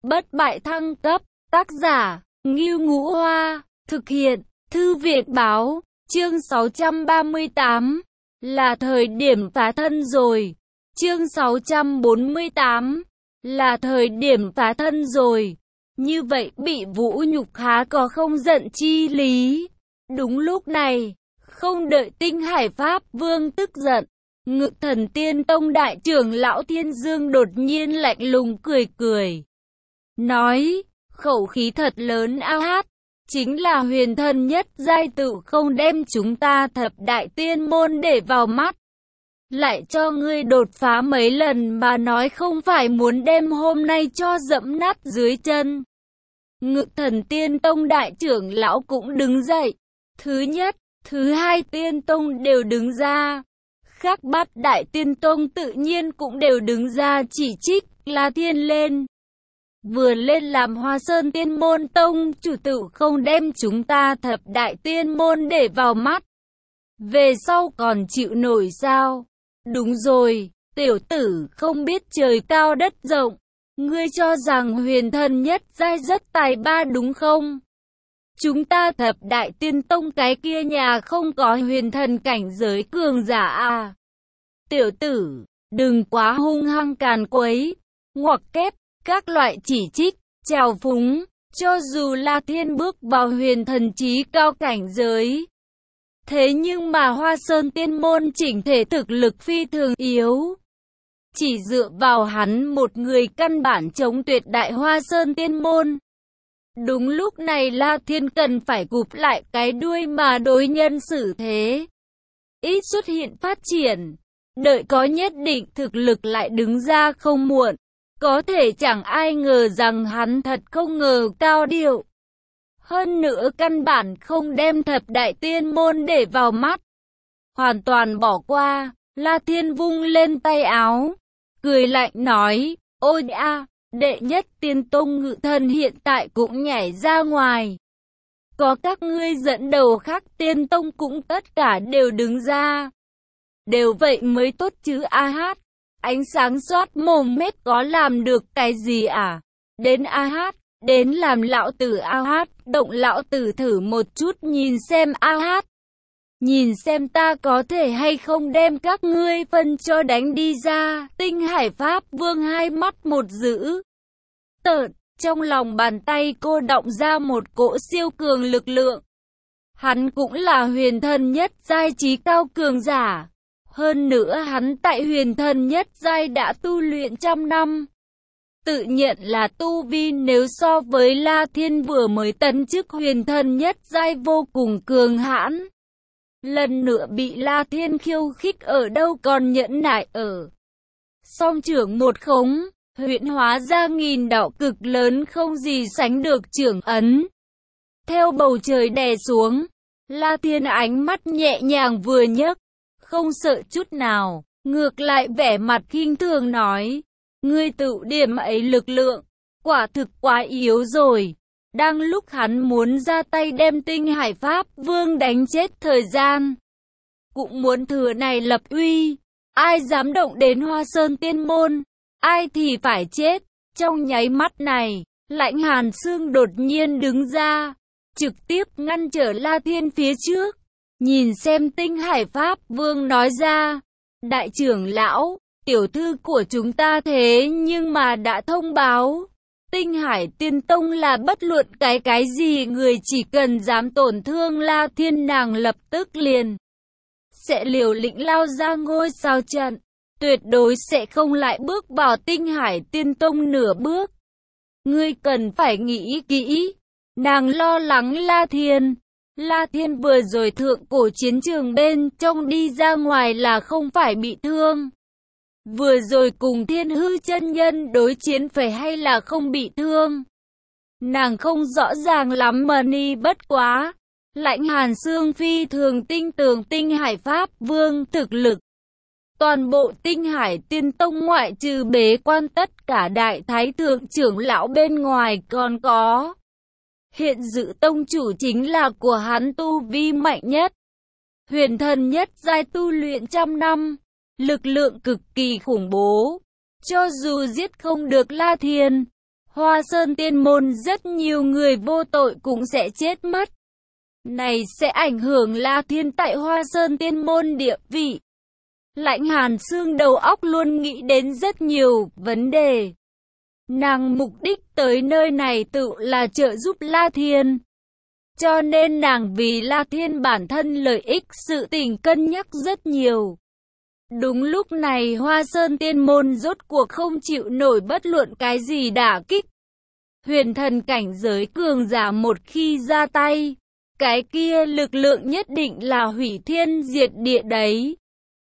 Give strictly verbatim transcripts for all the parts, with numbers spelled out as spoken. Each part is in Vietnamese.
bất bại thăng cấp, tác giả, Ngưu Ngũ Hoa, thực hiện, Thư viện Báo, chương sáu trăm ba mươi tám, là thời điểm phá thân rồi. Chương sáu trăm bốn mươi tám, là thời điểm phá thân rồi. Như vậy bị vũ nhục há có không giận chi lý. Đúng lúc này, không đợi Tinh Hải Pháp Vương tức giận, Ngự Thần Tiên Tông đại trưởng lão Thiên Dương đột nhiên lạnh lùng cười cười. Nói, khẩu khí thật lớn a hát, chính là huyền thần nhất giai tự không đem chúng ta thập đại tiên môn để vào mắt. Lại cho ngươi đột phá mấy lần mà nói không phải muốn đem hôm nay cho dẫm nát dưới chân. Ngự Thần Tiên Tông đại trưởng lão cũng đứng dậy. Thứ nhất, thứ hai tiên tông đều đứng ra. Khác bát đại tiên tông tự nhiên cũng đều đứng ra chỉ trích La Thiên lên. Vừa lên làm Hoa Sơn Tiên Môn Tông chủ tự không đem chúng ta thập đại tiên môn để vào mắt. Về sau còn chịu nổi sao? Đúng rồi, tiểu tử không biết trời cao đất rộng. Ngươi cho rằng huyền thần nhất giai rất tài ba đúng không? Chúng ta thập đại tiên tông cái kia nhà không có huyền thần cảnh giới cường giả à? Tiểu tử, đừng quá hung hăng càn quấy, ngoặc kép, các loại chỉ trích, trào phúng, cho dù La Thiên bước vào huyền thần trí cao cảnh giới. Thế nhưng mà Hoa Sơn Tiên Môn chỉnh thể thực lực phi thường yếu. Chỉ dựa vào hắn một người căn bản chống tuyệt đại Hoa Sơn Tiên Môn. Đúng lúc này La Thiên cần phải gục lại cái đuôi mà đối nhân xử thế. Ít xuất hiện phát triển, đợi có nhất định thực lực lại đứng ra không muộn. Có thể chẳng ai ngờ rằng hắn thật không ngờ cao điệu. Hơn nữa căn bản không đem thập đại tiên môn để vào mắt. Hoàn toàn bỏ qua, La Thiên vung lên tay áo. Cười lạnh nói, ôi a, đệ nhất tiên tông Ngự Thần hiện tại cũng nhảy ra ngoài. Có các ngươi dẫn đầu khác tiên tông cũng tất cả đều đứng ra. Đều vậy mới tốt chứ a hát. Ánh sáng xoát mồm mép có làm được cái gì à? Đến a hát, đến làm lão tử a hát, động lão tử thử một chút nhìn xem a hát. Nhìn xem ta có thể hay không đem các ngươi phân cho đánh đi ra. Tinh Hải Pháp Vương hai mắt một dữ tợn, trong lòng bàn tay cô động ra một cỗ siêu cường lực lượng. Hắn cũng là huyền thần nhất giai trí cao cường giả. Hơn nữa hắn tại huyền thần nhất giai đã tu luyện trăm năm. Tự nhận là tu vi nếu so với La Thiên vừa mới tấn chức huyền thần nhất giai vô cùng cường hãn. Lần nữa bị La Thiên khiêu khích ở đâu còn nhẫn nại ở. Song trưởng một khống, huyễn hóa ra nghìn đạo cực lớn không gì sánh được trưởng ấn. Theo bầu trời đè xuống, La Thiên ánh mắt nhẹ nhàng vừa nhấc, không sợ chút nào, ngược lại vẻ mặt khinh thường nói, ngươi tự điểm ấy lực lượng, quả thực quá yếu rồi. Đang lúc hắn muốn ra tay đem Tinh Hải Pháp Vương đánh chết thời gian, cũng muốn thừa này lập uy, ai dám động đến Hoa Sơn Tiên Môn, ai thì phải chết. Trong nháy mắt này, Lãnh Hàn Xương đột nhiên đứng ra, trực tiếp ngăn trở La Thiên phía trước. Nhìn xem Tinh Hải Pháp Vương nói ra, đại trưởng lão, tiểu thư của chúng ta thế nhưng mà đã thông báo. Tinh Hải Tiên Tông là bất luận cái cái gì người chỉ cần dám tổn thương La Thiên nàng lập tức liền sẽ liều lĩnh lao ra ngôi sao trận, tuyệt đối sẽ không lại bước vào Tinh Hải Tiên Tông nửa bước. Ngươi cần phải nghĩ kỹ. Nàng lo lắng La Thiên. La Thiên vừa rồi thượng cổ chiến trường bên trong đi ra ngoài là không phải bị thương. Vừa rồi cùng Thiên Hư chân nhân đối chiến phải hay là không bị thương. Nàng không rõ ràng lắm mà ni bất quá. Lãnh Hàn Xương phi thường tinh tường Tinh Hải Pháp Vương thực lực. Toàn bộ Tinh Hải Tiên Tông ngoại trừ bế quan tất cả đại thái thượng trưởng lão bên ngoài còn có. Hiện dự tông chủ chính là của hắn tu vi mạnh nhất. Huyền thần nhất giai tu luyện trăm năm. Lực lượng cực kỳ khủng bố. Cho dù giết không được La Thiên, Hoa Sơn Tiên Môn rất nhiều người vô tội cũng sẽ chết mất. Này sẽ ảnh hưởng La Thiên tại Hoa Sơn Tiên Môn địa vị. Lãnh Hàn Sương đầu óc luôn nghĩ đến rất nhiều vấn đề. Nàng mục đích tới nơi này tự là trợ giúp La Thiên. Cho nên nàng vì La Thiên bản thân lợi ích sự tình cân nhắc rất nhiều. Đúng lúc này Hoa Sơn Tiên Môn rốt cuộc không chịu nổi bất luận cái gì đả kích. Huyền thần cảnh giới cường giả một khi ra tay, cái kia lực lượng nhất định là hủy thiên diệt địa đấy.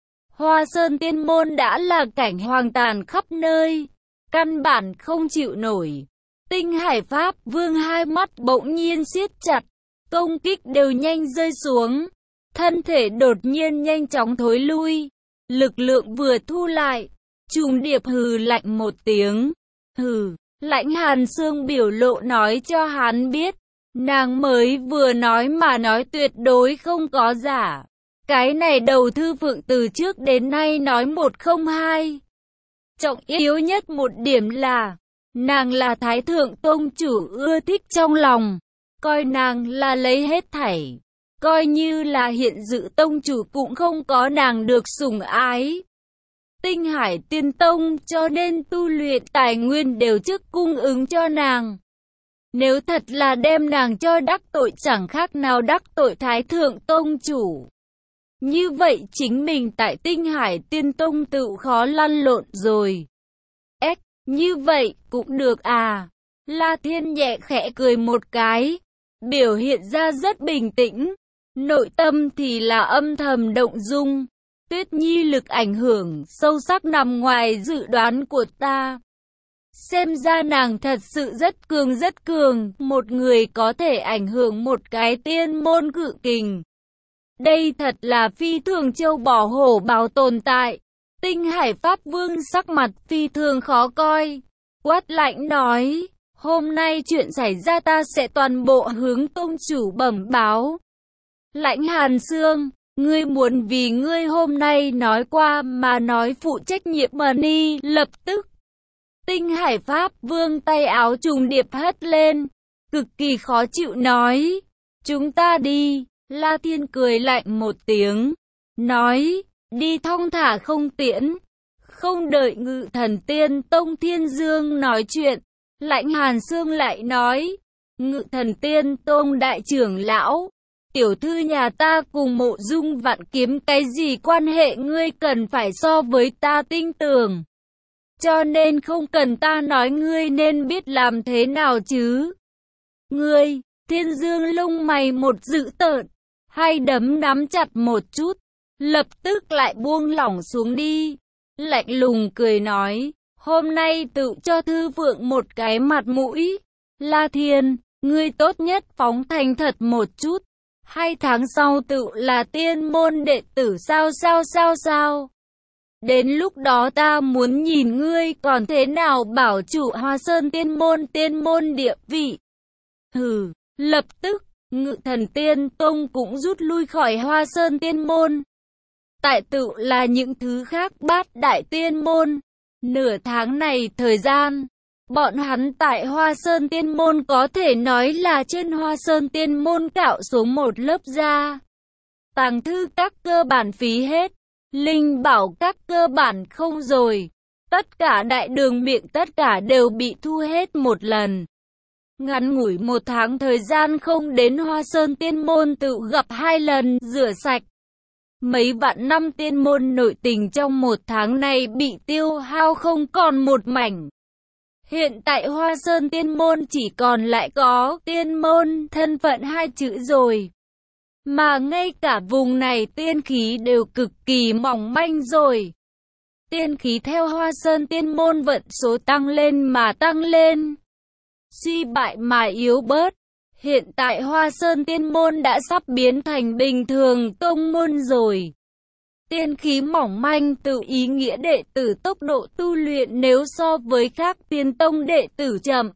Hoa Sơn Tiên Môn đã là cảnh hoang tàn khắp nơi, căn bản không chịu nổi. Tinh Hải Pháp Vương hai mắt bỗng nhiên siết chặt, công kích đều nhanh rơi xuống, thân thể đột nhiên nhanh chóng thối lui, lực lượng vừa thu lại, Trùng Điệp hừ lạnh một tiếng, hừ. Lãnh Hàn Sương biểu lộ nói cho hắn biết, nàng mới vừa nói mà nói tuyệt đối không có giả. Cái này đầu thư phượng từ trước đến nay nói một không hai. Trọng yếu nhất một điểm là, nàng là Thái Thượng Tông chủ ưa thích trong lòng, coi nàng là lấy hết thảy. Coi như là hiện dự tông chủ cũng không có nàng được sủng ái. Tinh Hải Tiên Tông cho nên tu luyện tài nguyên đều trước cung ứng cho nàng. Nếu thật là đem nàng cho đắc tội chẳng khác nào đắc tội Thái Thượng Tông chủ. Như vậy chính mình tại Tinh Hải Tiên Tông tự khó lăn lộn rồi. Ếch, như vậy cũng được à. La Thiên nhẹ khẽ cười một cái, biểu hiện ra rất bình tĩnh, nội tâm thì là âm thầm động dung. Tuyết Nhi lực ảnh hưởng sâu sắc nằm ngoài dự đoán của ta. Xem ra nàng thật sự rất cường rất cường, một người có thể ảnh hưởng một cái tiên môn cự kình. Đây thật là phi thường châu bò hổ báo tồn tại. Tinh Hải Pháp Vương sắc mặt phi thường khó coi, quát lạnh nói, hôm nay chuyện xảy ra ta sẽ toàn bộ hướng tông chủ bẩm báo. Lãnh Hàn Sương, ngươi muốn vì ngươi hôm nay nói qua mà nói phụ trách nhiệm mà ni lập tức. Tinh Hải Pháp Vương tay áo trùng điệp hất lên, cực kỳ khó chịu nói, chúng ta đi. La Thiên cười lạnh một tiếng, nói, đi thong thả không tiễn. Không đợi Ngự Thần Tiên Tông Thiên Dương nói chuyện, Lãnh Hàn Sương lại nói, Ngự Thần Tiên Tông đại trưởng lão, tiểu thư nhà ta cùng Mộ Dung Vạn Kiếm cái gì quan hệ ngươi cần phải so với ta tin tưởng. Cho nên không cần ta nói ngươi nên biết làm thế nào chứ. Ngươi, Thiên Dương lông mày một dữ tợn, hai đấm nắm chặt một chút, lập tức lại buông lỏng xuống đi. Lạnh lùng cười nói, hôm nay tự cho Thư Phượng một cái mặt mũi. La Thiên, ngươi tốt nhất phóng thành thật một chút. Hai tháng sau tự là tiên môn đệ tử sao sao sao sao. Đến lúc đó ta muốn nhìn ngươi còn thế nào bảo chủ Hoa Sơn Tiên Môn tiên môn địa vị. Hừ, lập tức, Ngự Thần Tiên Tông cũng rút lui khỏi Hoa Sơn Tiên Môn. Tại tự là những thứ khác bát đại tiên môn. Nửa tháng này thời gian, bọn hắn tại Hoa Sơn Tiên Môn có thể nói là trên Hoa Sơn Tiên Môn cạo xuống một lớp da. Tàng thư các cơ bản phí hết, linh bảo các cơ bản không rồi. Tất cả đại đường miệng tất cả đều bị thu hết một lần. Ngắn ngủi một tháng thời gian không đến Hoa Sơn Tiên Môn tự gặp hai lần rửa sạch. Mấy vạn năm tiên môn nội tình trong một tháng này bị tiêu hao không còn một mảnh. Hiện tại Hoa Sơn Tiên Môn chỉ còn lại có tiên môn thân phận hai chữ rồi. Mà ngay cả vùng này tiên khí đều cực kỳ mỏng manh rồi. Tiên khí theo Hoa Sơn Tiên Môn vận số tăng lên mà tăng lên, suy bại mà yếu bớt. Hiện tại Hoa Sơn Tiên Môn đã sắp biến thành bình thường tông môn rồi. Tiên khí mỏng manh tự ý nghĩa đệ tử tốc độ tu luyện nếu so với các tiên tông đệ tử chậm.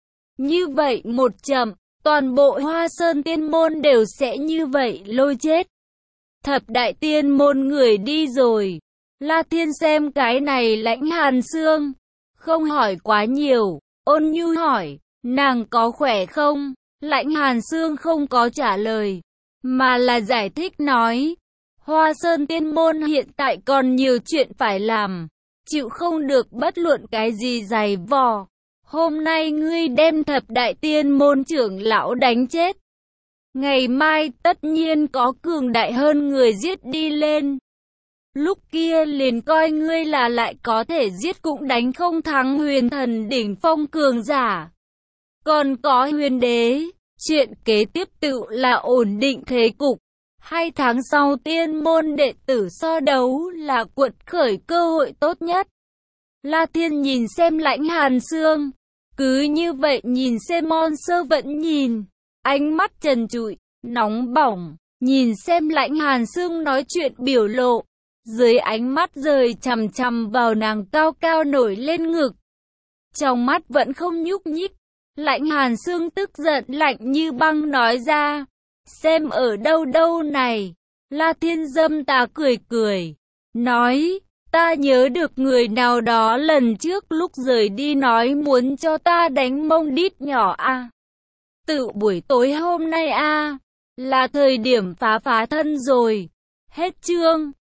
Như vậy một chậm, toàn bộ Hoa Sơn Tiên Môn đều sẽ như vậy lôi chết. Thập đại tiên môn người đi rồi. La Thiên xem cái này Lãnh Hàn Sương, không hỏi quá nhiều, Ôn Nhu hỏi, nàng có khỏe không? Lãnh Hàn Xương không có trả lời, mà là giải thích nói, Hoa Sơn Tiên Môn hiện tại còn nhiều chuyện phải làm, chịu không được bất luận cái gì giày vò. Hôm nay ngươi đem thập đại tiên môn trưởng lão đánh chết, ngày mai tất nhiên có cường đại hơn người giết đi lên. Lúc kia liền coi ngươi là lại có thể giết cũng đánh không thắng huyền thần đỉnh phong cường giả. Còn có huyền đế, chuyện kế tiếp tự là ổn định thế cục. Hai tháng sau tiên môn đệ tử so đấu là quật khởi cơ hội tốt nhất. La Thiên nhìn xem Lãnh Hàn Xương, cứ như vậy nhìn xem Môn Sơ vẫn nhìn, ánh mắt trần trụi, nóng bỏng, nhìn xem Lãnh Hàn Xương nói chuyện biểu lộ, dưới ánh mắt rời chằm chằm vào nàng cao cao nổi lên ngực. Trong mắt vẫn không nhúc nhích, Lãnh Hàn Xương tức giận lạnh như băng nói ra, xem ở đâu đâu này. La Thiên dâm tà cười cười, nói, ta nhớ được người nào đó lần trước lúc rời đi nói muốn cho ta đánh mông đít nhỏ a. À. Tự buổi tối hôm nay a, à, là thời điểm phá phá thân rồi. Hết chương.